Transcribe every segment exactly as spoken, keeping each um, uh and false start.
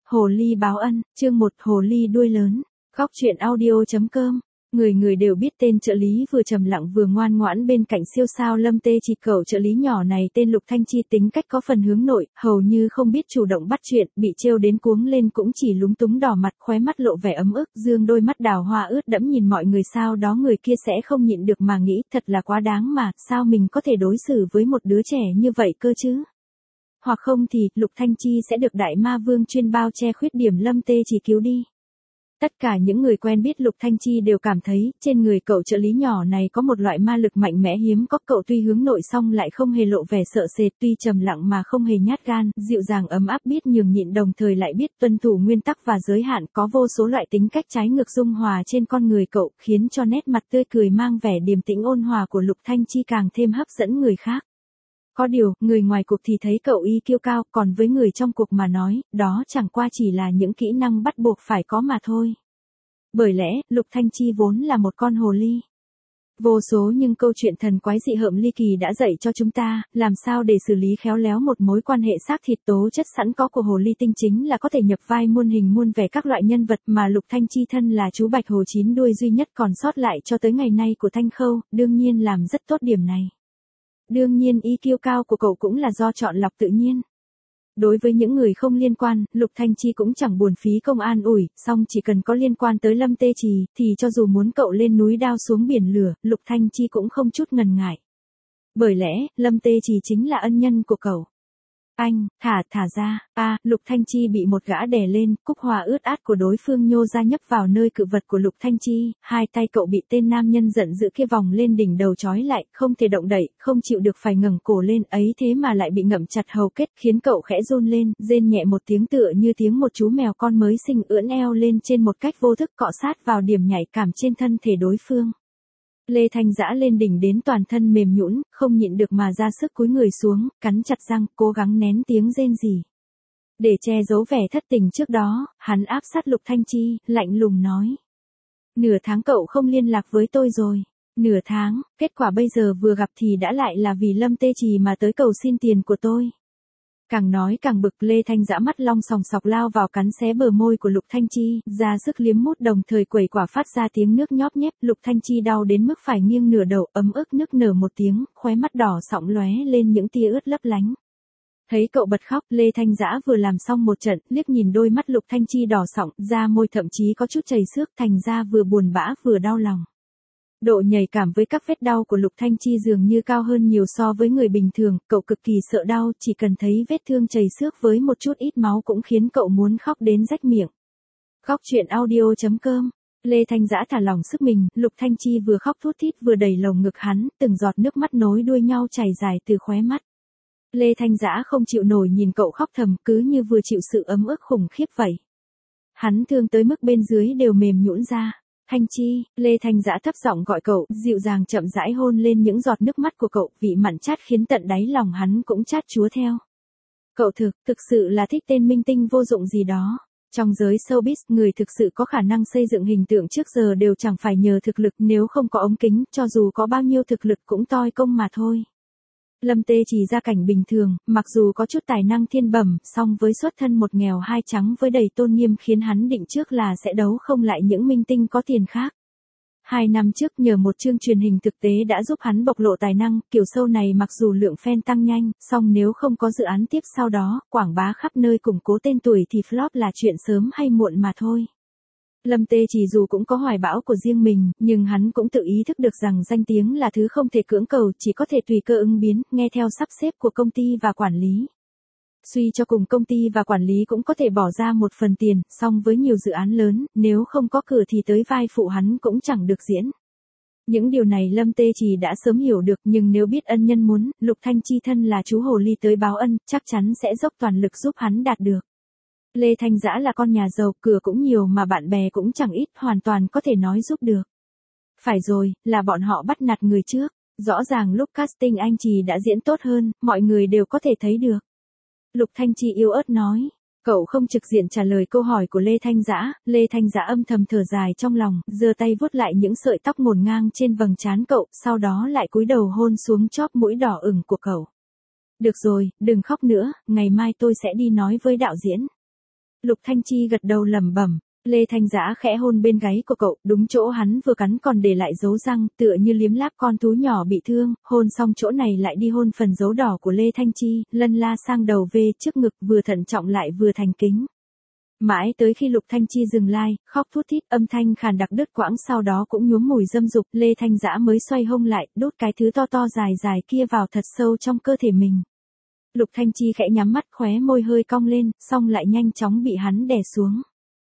Hồ ly báo ân, chương một Hồ ly đuôi lớn. Góc truyện audio.com. Người người đều biết tên trợ lý vừa trầm lặng vừa ngoan ngoãn bên cạnh siêu sao Lâm Tê Chỉ. Cậu trợ lý nhỏ này tên Lục Thanh Chi, tính cách có phần hướng nội, hầu như không biết chủ động bắt chuyện, bị trêu đến cuống lên cũng chỉ lúng túng đỏ mặt, khóe mắt lộ vẻ ấm ức, dương đôi mắt đào hoa ướt đẫm nhìn mọi người, sao đó người kia sẽ không nhịn được mà nghĩ, thật là quá đáng mà, sao mình có thể đối xử với một đứa trẻ như vậy cơ chứ? Hoặc không thì, Lục Thanh Chi sẽ được đại ma vương chuyên bao che khuyết điểm Lâm Tê Chỉ cứu đi. Tất cả những người quen biết Lục Thanh Chi đều cảm thấy, trên người cậu trợ lý nhỏ này có một loại ma lực mạnh mẽ hiếm có. Cậu tuy hướng nội song lại không hề lộ vẻ sợ sệt, tuy trầm lặng mà không hề nhát gan, dịu dàng ấm áp, biết nhường nhịn đồng thời lại biết tuân thủ nguyên tắc và giới hạn, có vô số loại tính cách trái ngược dung hòa trên con người cậu, khiến cho nét mặt tươi cười mang vẻ điềm tĩnh ôn hòa của Lục Thanh Chi càng thêm hấp dẫn người khác. Có điều, người ngoài cuộc thì thấy cậu y kiêu cao, còn với người trong cuộc mà nói, đó chẳng qua chỉ là những kỹ năng bắt buộc phải có mà thôi. Bởi lẽ, Lục Thanh Chi vốn là một con hồ ly. Vô số những câu chuyện thần quái dị hợm ly kỳ đã dạy cho chúng ta, làm sao để xử lý khéo léo một mối quan hệ xác thịt. Tố chất sẵn có của hồ ly tinh chính là có thể nhập vai muôn hình muôn vẻ các loại nhân vật, mà Lục Thanh Chi thân là chú bạch hồ chín đuôi duy nhất còn sót lại cho tới ngày nay của Thanh Khâu, đương nhiên làm rất tốt điểm này. Đương nhiên ý kiêu cao của cậu cũng là do chọn lọc tự nhiên. Đối với những người không liên quan, Lục Thanh Chi cũng chẳng buồn phí công an ủi, song chỉ cần có liên quan tới Lâm Tê Chỉ, thì cho dù muốn cậu lên núi đao xuống biển lửa, Lục Thanh Chi cũng không chút ngần ngại. Bởi lẽ, Lâm Tê Chỉ chính là ân nhân của cậu. Anh, thả, thả ra, a à, Lục Thanh Chi bị một gã đè lên, cúc hoa ướt át của đối phương nhô ra nhấp vào nơi cự vật của Lục Thanh Chi, hai tay cậu bị tên nam nhân giận dữ kia vòng lên đỉnh đầu trói lại, không thể động đậy, không chịu được phải ngẩng cổ lên, ấy thế mà lại bị ngậm chặt hầu kết, khiến cậu khẽ run lên, rên nhẹ một tiếng tựa như tiếng một chú mèo con mới sinh, ưỡn eo lên trên một cách vô thức, cọ sát vào điểm nhạy cảm trên thân thể đối phương. Lê Thanh Dã lên đỉnh đến toàn thân mềm nhũn, không nhịn được mà ra sức cúi người xuống, cắn chặt răng, cố gắng nén tiếng rên rỉ. Để che giấu vẻ thất tình trước đó, hắn áp sát Lục Thanh Chi, lạnh lùng nói. Nửa tháng cậu không liên lạc với tôi rồi. Nửa tháng, kết quả bây giờ vừa gặp thì đã lại là vì Lâm Tê Chỉ mà tới cầu xin tiền của tôi. Càng nói càng bực, Lê Thanh Dã mắt long sòng sọc lao vào cắn xé bờ môi của Lục Thanh Chi, ra sức liếm mút đồng thời quẩy quả phát ra tiếng nước nhóp nhép. Lục Thanh Chi đau đến mức phải nghiêng nửa đầu, ấm ức nức nở một tiếng, khóe mắt đỏ sọng lóe lên những tia ướt lấp lánh. Thấy cậu bật khóc, Lê Thanh Dã vừa làm xong một trận, liếc nhìn đôi mắt Lục Thanh Chi đỏ sọng, da môi thậm chí có chút chảy xước, thành ra vừa buồn bã vừa đau lòng. Độ nhạy cảm với các vết đau của Lục Thanh Chi dường như cao hơn nhiều so với người bình thường, cậu cực kỳ sợ đau, chỉ cần thấy vết thương chảy xước với một chút ít máu cũng khiến cậu muốn khóc đến rách miệng. Góc truyện audio.com. Lê Thanh Dã thả lỏng sức mình, Lục Thanh Chi vừa khóc thút thít vừa đẩy lồng ngực hắn, từng giọt nước mắt nối đuôi nhau chảy dài từ khóe mắt. Lê Thanh Dã không chịu nổi nhìn cậu khóc thầm, cứ như vừa chịu sự ấm ức khủng khiếp vậy. Hắn thương tới mức bên dưới đều mềm nhũn ra. Thanh Chi, Lê Thanh Dã thấp giọng gọi cậu, dịu dàng chậm rãi hôn lên những giọt nước mắt của cậu, vị mặn chát khiến tận đáy lòng hắn cũng chát chúa theo. Cậu thực, thực sự là thích tên minh tinh vô dụng gì đó. Trong giới showbiz, người thực sự có khả năng xây dựng hình tượng trước giờ đều chẳng phải nhờ thực lực, nếu không có ống kính, cho dù có bao nhiêu thực lực cũng toi công mà thôi. Lâm Tê Chỉ gia cảnh bình thường, mặc dù có chút tài năng thiên bẩm, song với xuất thân một nghèo hai trắng với đầy tôn nghiêm khiến hắn định trước là sẽ đấu không lại những minh tinh có tiền khác. Hai năm trước nhờ một chương truyền hình thực tế đã giúp hắn bộc lộ tài năng, kiểu show này mặc dù lượng fan tăng nhanh, song nếu không có dự án tiếp sau đó, quảng bá khắp nơi củng cố tên tuổi thì flop là chuyện sớm hay muộn mà thôi. Lâm Tê Chỉ dù cũng có hoài bão của riêng mình, nhưng hắn cũng tự ý thức được rằng danh tiếng là thứ không thể cưỡng cầu, chỉ có thể tùy cơ ứng biến, nghe theo sắp xếp của công ty và quản lý. Suy cho cùng công ty và quản lý cũng có thể bỏ ra một phần tiền, song với nhiều dự án lớn, nếu không có cửa thì tới vai phụ hắn cũng chẳng được diễn. Những điều này Lâm Tê Chỉ đã sớm hiểu được, nhưng nếu biết ân nhân muốn, Lục Thanh Chi thân là chú hồ ly tới báo ân, chắc chắn sẽ dốc toàn lực giúp hắn đạt được. Lê Thanh Dã là con nhà giàu, cửa cũng nhiều mà bạn bè cũng chẳng ít, hoàn toàn có thể nói giúp được. Phải rồi, là bọn họ bắt nạt người trước. Rõ ràng lúc casting anh Trì đã diễn tốt hơn, mọi người đều có thể thấy được. Lục Thanh Chi yếu ớt nói. Cậu không trực diện trả lời câu hỏi của Lê Thanh Dã, Lê Thanh Dã âm thầm thở dài trong lòng, giơ tay vuốt lại những sợi tóc ngổn ngang trên vầng trán cậu, sau đó lại cúi đầu hôn xuống chóp mũi đỏ ửng của cậu. Được rồi, đừng khóc nữa, ngày mai tôi sẽ đi nói với đạo diễn. Lục Thanh Chi gật đầu lẩm bẩm. Lê Thanh Dã khẽ hôn bên gáy của cậu, đúng chỗ hắn vừa cắn còn để lại dấu răng, tựa như liếm láp con thú nhỏ bị thương, hôn xong chỗ này lại đi hôn phần dấu đỏ của Lê Thanh Chi, lân la sang đầu về trước ngực, vừa thận trọng lại vừa thành kính. Mãi tới khi Lục Thanh Chi dừng lai, khóc thút thít, âm thanh khàn đặc đứt quãng, sau đó cũng nhuốm mùi dâm dục, Lê Thanh Dã mới xoay hông lại, đút cái thứ to to dài dài kia vào thật sâu trong cơ thể mình. Lục Thanh Chi khẽ nhắm mắt, khóe môi hơi cong lên, xong lại nhanh chóng bị hắn đè xuống.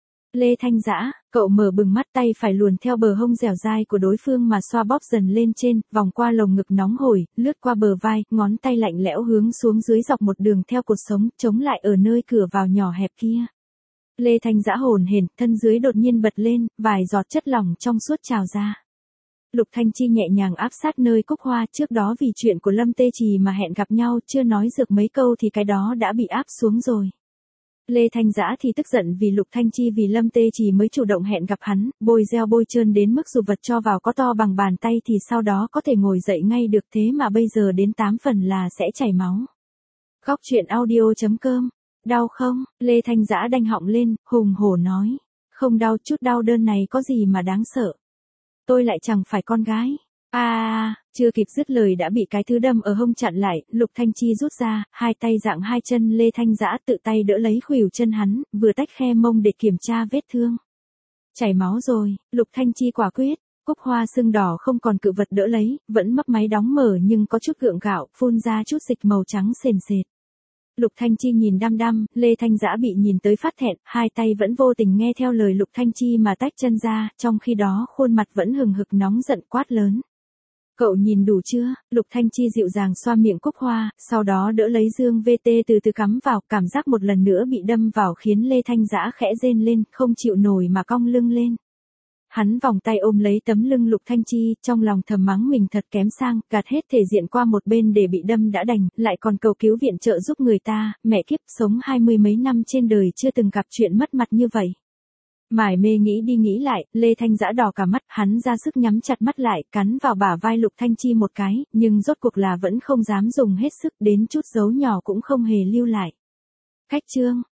Lê Thanh Dã, cậu mở bừng mắt, tay phải luồn theo bờ hông dẻo dai của đối phương mà xoa bóp dần lên trên, vòng qua lồng ngực nóng hổi, lướt qua bờ vai, ngón tay lạnh lẽo hướng xuống dưới dọc một đường theo cột sống, chống lại ở nơi cửa vào nhỏ hẹp kia. Lê Thanh Dã hồn hển, thân dưới đột nhiên bật lên, vài giọt chất lỏng trong suốt trào ra. Lục Thanh Chi nhẹ nhàng áp sát nơi Cúc Hoa, trước đó vì chuyện của Lâm Tê Trì mà hẹn gặp nhau, chưa nói dược mấy câu thì cái đó đã bị áp xuống rồi. Lê Thanh Dã thì tức giận vì Lục Thanh Chi vì Lâm Tê Trì mới chủ động hẹn gặp hắn, bôi gel bôi trơn đến mức dù vật cho vào có to bằng bàn tay thì sau đó có thể ngồi dậy ngay được, thế mà bây giờ đến tám phần là sẽ chảy máu. Góc truyện audio chấm com. Đau không? Lê Thanh Dã đanh họng lên, hùng hổ nói. Không đau, chút đau đơn này có gì mà đáng sợ. Tôi lại chẳng phải con gái. À, à, chưa kịp dứt lời đã bị cái thứ đâm ở hông chặn lại, Lục Thanh Chi rút ra, hai tay dạng hai chân Lê Thanh Dã tự tay đỡ lấy khuỷu chân hắn, vừa tách khe mông để kiểm tra vết thương. Chảy máu rồi, Lục Thanh Chi quả quyết. Cúc Hoa sưng đỏ không còn cự vật đỡ lấy, vẫn mấp máy đóng mở nhưng có chút gượng gạo, phun ra chút dịch màu trắng sền sệt. Lục Thanh Chi nhìn đăm đăm, Lê Thanh Dã bị nhìn tới phát thẹn, hai tay vẫn vô tình nghe theo lời Lục Thanh Chi mà tách chân ra, trong khi đó khuôn mặt vẫn hừng hực nóng giận quát lớn. Cậu nhìn đủ chưa? Lục Thanh Chi dịu dàng xoa miệng Cúc Hoa, sau đó đỡ lấy dương vê tê từ từ cắm vào, cảm giác một lần nữa bị đâm vào khiến Lê Thanh Dã khẽ rên lên, không chịu nổi mà cong lưng lên. Hắn vòng tay ôm lấy tấm lưng Lục Thanh Chi, trong lòng thầm mắng mình thật kém sang, gạt hết thể diện qua một bên để bị đâm đã đành, lại còn cầu cứu viện trợ giúp người ta, mẹ kiếp, sống hai mươi mấy năm trên đời chưa từng gặp chuyện mất mặt như vậy. Mải mê nghĩ đi nghĩ lại, Lê Thanh Dã đỏ cả mắt, hắn ra sức nhắm chặt mắt lại, cắn vào bả vai Lục Thanh Chi một cái, nhưng rốt cuộc là vẫn không dám dùng hết sức, đến chút dấu nhỏ cũng không hề lưu lại. Cách chương